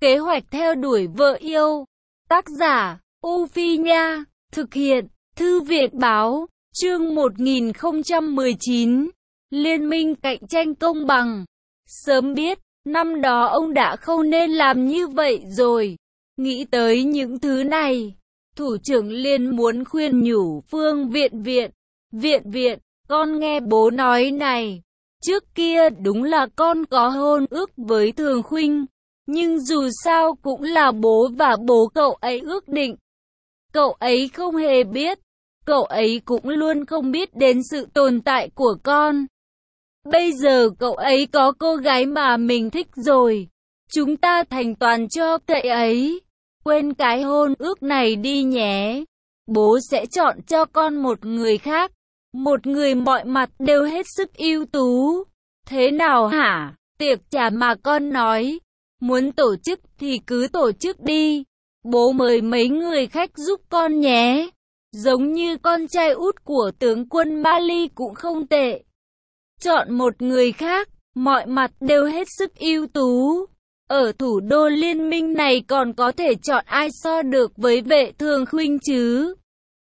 Kế hoạch theo đuổi vợ yêu. Tác giả, U Phi Nha. Thực hiện, Thư viện Báo. Chương 1019. Liên minh cạnh tranh công bằng. Sớm biết, năm đó ông đã không nên làm như vậy rồi. Nghĩ tới những thứ này, thủ trưởng liền muốn khuyên nhủ Phương Viện, con nghe bố nói này. Trước kia đúng là con có hôn ước với Thường Khuynh, nhưng dù sao cũng là bố và bố cậu ấy ước định. Cậu ấy không hề biết, cậu ấy cũng luôn không biết đến sự tồn tại của con. Bây giờ cậu ấy có cô gái mà mình thích rồi, chúng ta thành toàn cho cậu ấy. Quên cái hôn ước này đi nhé. Bố sẽ chọn cho con một người khác, một người mọi mặt đều hết sức ưu tú. Thế nào hả? Tiệc trà mà con nói, muốn tổ chức thì cứ tổ chức đi. Bố mời mấy người khách giúp con nhé. Giống như con trai út của tướng quân Mali cũng không tệ. Chọn một người khác, mọi mặt đều hết sức ưu tú. Ở thủ đô liên minh này còn có thể chọn ai so được với Vệ Thường Khuynh chứ?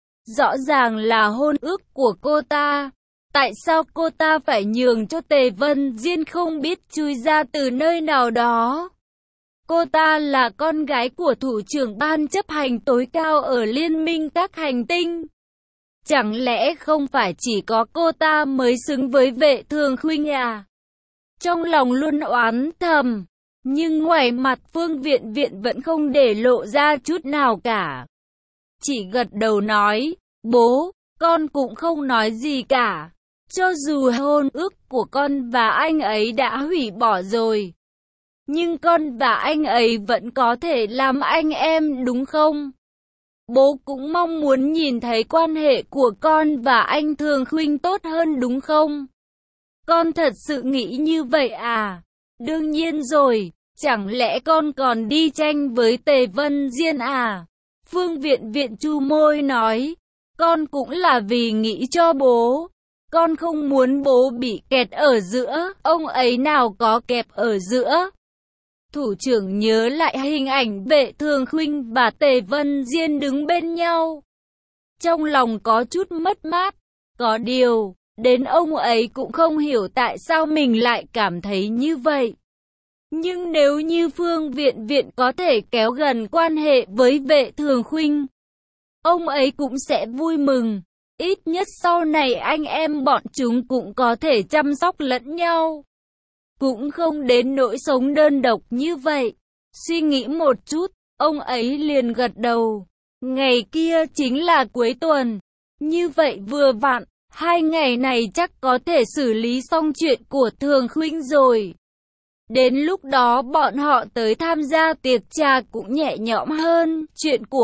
Rõ ràng là hôn ước của cô ta. Tại sao cô ta phải nhường cho Tề Vân Diên không biết chui ra từ nơi nào đó? Cô ta là con gái của thủ trưởng ban chấp hành tối cao ở Liên minh các hành tinh. Chẳng lẽ không phải chỉ có cô ta mới xứng với Vệ Thường Khuynh à? Trong lòng luôn oán thầm, nhưng ngoài mặt Phương Viện vẫn không để lộ ra chút nào cả. Chỉ gật đầu nói, bố, con cũng không nói gì cả. Cho dù hôn ước của con và anh ấy đã hủy bỏ rồi, nhưng con và anh ấy vẫn có thể làm anh em đúng không? Bố cũng mong muốn nhìn thấy quan hệ của con và anh Thường Khuynh tốt hơn đúng không? Con thật sự nghĩ như vậy à? Đương nhiên rồi, chẳng lẽ con còn đi tranh với Tề Vân Diên à? Phương Viện chu môi nói, con cũng là vì nghĩ cho bố. Con không muốn bố bị kẹt ở giữa, ông ấy nào có kẹp ở giữa. Thủ trưởng nhớ lại hình ảnh Vệ Thường Khuynh và Tề Vân Diên đứng bên nhau. Trong lòng có chút mất mát, có điều, đến ông ấy cũng không hiểu tại sao mình lại cảm thấy như vậy. Nhưng nếu như Phương Viện có thể kéo gần quan hệ với Vệ Thường Khuynh, ông ấy cũng sẽ vui mừng. Ít nhất sau này anh em bọn chúng cũng có thể chăm sóc lẫn nhau. Cũng không đến nỗi sống đơn độc như vậy. Suy nghĩ một chút, ông ấy liền gật đầu. Ngày kia chính là cuối tuần. Như vậy vừa vặn, 2 ngày này chắc có thể xử lý xong chuyện của Thường Khuynh rồi. Đến lúc đó bọn họ tới tham gia tiệc trà cũng nhẹ nhõm hơn. Chuyện của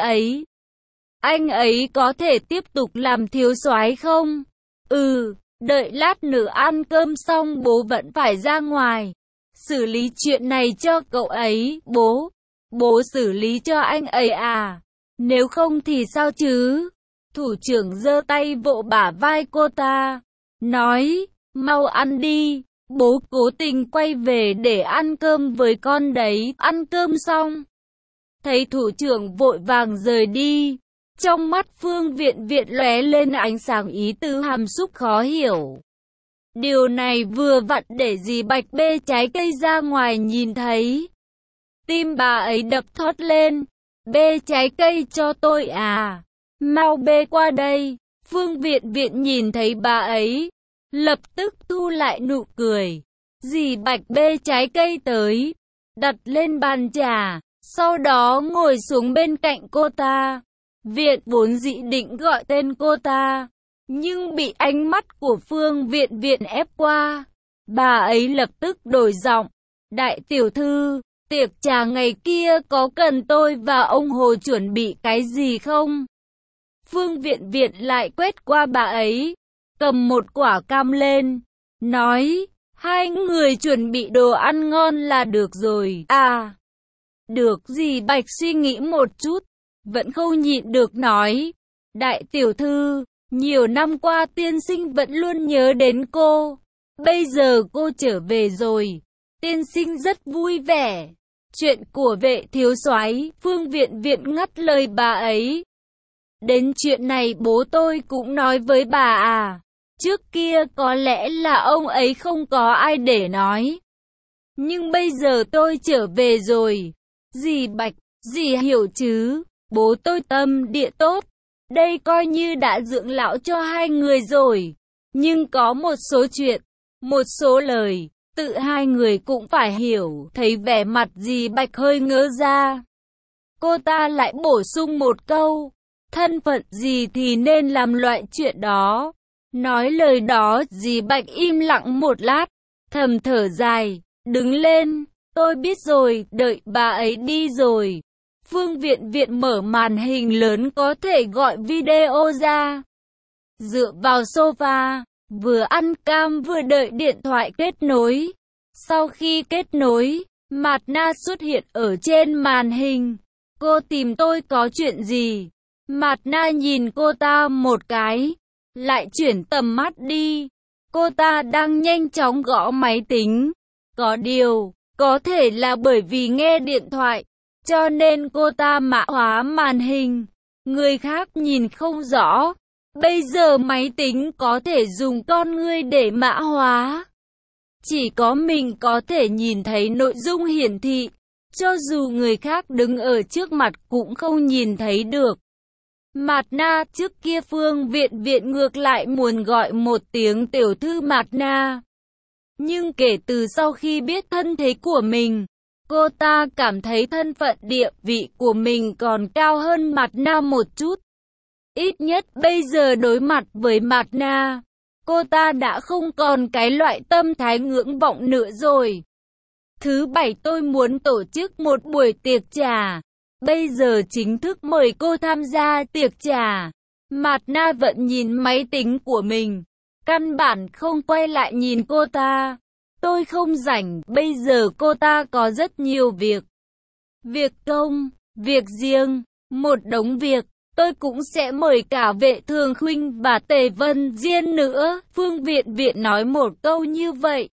anh ấy có thể tiếp tục làm thiếu soái không? Đợi lát nữa ăn cơm xong bố vẫn phải ra ngoài. Xử lý chuyện này cho cậu ấy, bố. Bố xử lý cho anh ấy à? Nếu không thì sao chứ? Thủ trưởng giơ tay vỗ bả vai cô ta, nói, mau ăn đi. Bố cố tình quay về để ăn cơm với con đấy. Ăn cơm xong, thấy thủ trưởng vội vàng rời đi. Trong mắt Phương Viện lóe lên ánh sáng ý tứ hàm xúc khó hiểu. Điều này vừa vặn để dì Bạch bê trái cây ra ngoài nhìn thấy. Tim bà ấy đập thót lên. Bê trái cây cho tôi à? Mau bê qua đây. Phương Viện nhìn thấy bà ấy, lập tức thu lại nụ cười. Dì Bạch bê trái cây tới, đặt lên bàn trà, sau đó ngồi xuống bên cạnh cô ta. Viện vốn dĩ định gọi tên cô ta, nhưng bị ánh mắt của Phương Viện ép qua. Bà ấy lập tức đổi giọng. Đại tiểu thư, tiệc trà ngày kia có cần tôi và ông Hồ chuẩn bị cái gì không? Phương Viện lại quét qua bà ấy, cầm một quả cam lên, nói, 2 người chuẩn bị đồ ăn ngon là được rồi. À, được. Dì Bạch suy nghĩ một chút, vẫn không nhịn được nói, đại tiểu thư, nhiều năm qua tiên sinh vẫn luôn nhớ đến cô. Bây giờ cô trở về rồi, tiên sinh rất vui vẻ. Chuyện của Vệ thiếu soái. Phương Viện Viện ngắt lời bà ấy. Đến chuyện này bố tôi cũng nói với bà à. Trước kia có lẽ là ông ấy không có ai để nói. Nhưng bây giờ tôi trở về rồi. Dì Bạch, dì hiểu chứ, bố tôi tâm địa tốt. Đây coi như đã dưỡng lão cho hai người rồi. Nhưng có một số chuyện, một số lời, tự hai người cũng phải hiểu. Thấy vẻ mặt dì Bạch hơi ngớ ra, cô ta lại bổ sung một câu. Thân phận gì thì nên làm loại chuyện đó. Nói lời đó dì Bạch im lặng một lát, thầm thở dài, đứng lên. Tôi biết rồi, đợi bà ấy đi rồi. Phương Viện Viện mở màn hình lớn có thể gọi video ra. Dựa vào sofa, vừa ăn cam vừa đợi điện thoại kết nối. Sau khi kết nối, Mạt Na xuất hiện ở trên màn hình. Cô tìm tôi có chuyện gì? Mạt Na nhìn cô ta một cái, lại chuyển tầm mắt đi. Cô ta đang nhanh chóng gõ máy tính. Có điều, có thể là bởi vì nghe điện thoại, cho nên cô ta mã hóa màn hình. Người khác nhìn không rõ. Bây giờ máy tính có thể dùng con ngươi để mã hóa. Chỉ có mình có thể nhìn thấy nội dung hiển thị. Cho dù người khác đứng ở trước mặt cũng không nhìn thấy được. Mạt Na, trước kia Phương Viện Viện ngược lại muốn gọi một tiếng tiểu thư Mạt Na. Nhưng kể từ sau khi biết thân thế của mình, cô ta cảm thấy thân phận địa vị của mình còn cao hơn Mạt Na một chút. Ít nhất bây giờ đối mặt với Mạt Na, cô ta đã không còn cái loại tâm thái ngưỡng vọng nữa rồi. Thứ bảy tôi muốn tổ chức một buổi tiệc trà. Bây giờ chính thức mời cô tham gia tiệc trà. Mạt Na vẫn nhìn máy tính của mình, căn bản không quay lại nhìn cô ta. Tôi không rảnh, bây giờ cô ta có rất nhiều việc. Việc công, việc riêng, một đống việc. Tôi cũng sẽ mời cả Vệ Thường Khuynh và Tề Vân Diên nữa. Phương Viện Viện nói một câu như vậy.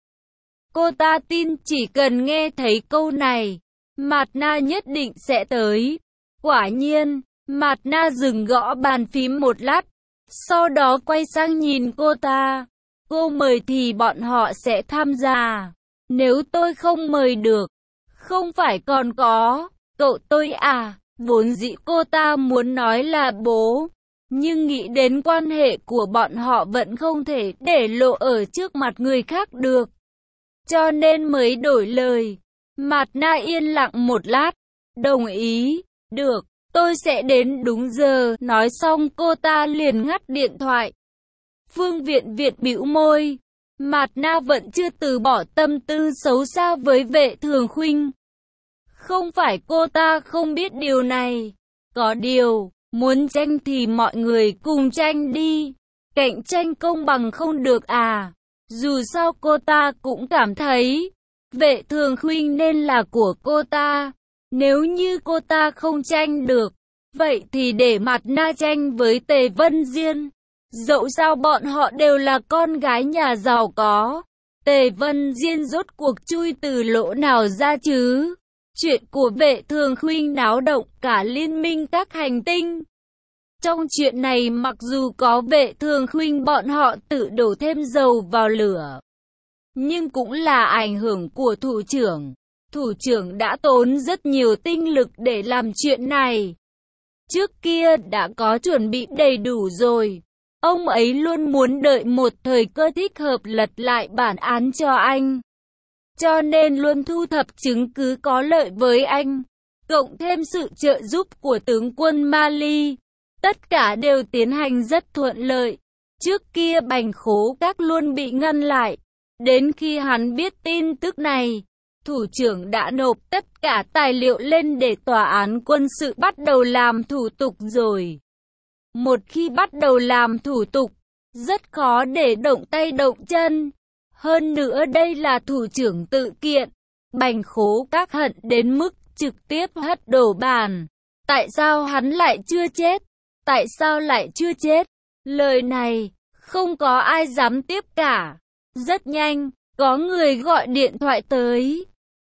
Cô ta tin chỉ cần nghe thấy câu này, Mạt Na nhất định sẽ tới. Quả nhiên, Mạt Na dừng gõ bàn phím một lát, sau đó quay sang nhìn cô ta. Cô mời thì bọn họ sẽ tham gia. Nếu tôi không mời được, không phải còn có cậu tôi à? Vốn dĩ cô ta muốn nói là bố, nhưng nghĩ đến quan hệ của bọn họ vẫn không thể để lộ ở trước mặt người khác được, cho nên mới đổi lời. Mạt Na yên lặng một lát, đồng ý, được, tôi sẽ đến đúng giờ. Nói xong cô ta liền ngắt điện thoại. Phương Viện Viện bĩu môi. Mạt Na vẫn chưa từ bỏ tâm tư xấu xa với Vệ Thường Khuynh. Không phải cô ta không biết điều này. Có điều, muốn tranh thì mọi người cùng tranh đi. Cạnh tranh công bằng không được à? Dù sao cô ta cũng cảm thấy Vệ Thường Khuynh nên là của cô ta. Nếu như cô ta không tranh được, vậy thì để Mạt Na tranh với Tề Vân Diên. Dẫu sao bọn họ đều là con gái nhà giàu có. Tề Vân Diên rốt cuộc chui từ lỗ nào ra chứ? Chuyện của Vệ Thường Khuynh náo động cả liên minh các hành tinh. Trong chuyện này mặc dù có Vệ Thường Khuynh bọn họ tự đổ thêm dầu vào lửa, nhưng cũng là ảnh hưởng của thủ trưởng. Thủ trưởng đã tốn rất nhiều tinh lực để làm chuyện này. Trước kia đã có chuẩn bị đầy đủ rồi. Ông ấy luôn muốn đợi một thời cơ thích hợp lật lại bản án cho anh. Cho nên luôn thu thập chứng cứ có lợi với anh. Cộng thêm sự trợ giúp của tướng quân Mali. Tất cả đều tiến hành rất thuận lợi. Trước kia Bành Khố Các luôn bị ngăn lại. Đến khi hắn biết tin tức này, thủ trưởng đã nộp tất cả tài liệu lên để tòa án quân sự bắt đầu làm thủ tục rồi. Một khi bắt đầu làm thủ tục, rất khó để động tay động chân. Hơn nữa đây là thủ trưởng tự kiện. Bành Khố Các hận đến mức trực tiếp hất đổ bàn. Tại sao hắn lại chưa chết? Tại sao lại chưa chết? Lời này, không có ai dám tiếp cả. Rất nhanh, có người gọi điện thoại tới.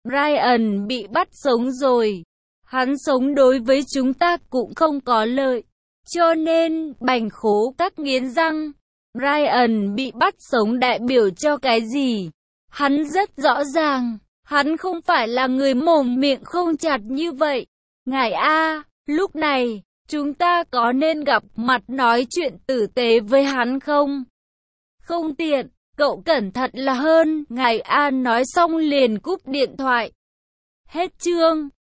Ryan bị bắt sống rồi. Hắn sống đối với chúng ta cũng không có lợi. Cho nên, Bành Khố Các nghiến răng. Ryan bị bắt sống đại biểu cho cái gì? Hắn rất rõ ràng. Hắn không phải là người mồm miệng không chặt như vậy. Ngài A, lúc này, chúng ta có nên gặp mặt nói chuyện tử tế với hắn không? Không tiện, cậu cẩn thận là hơn. Ngài A nói xong liền cúp điện thoại. Hết chương.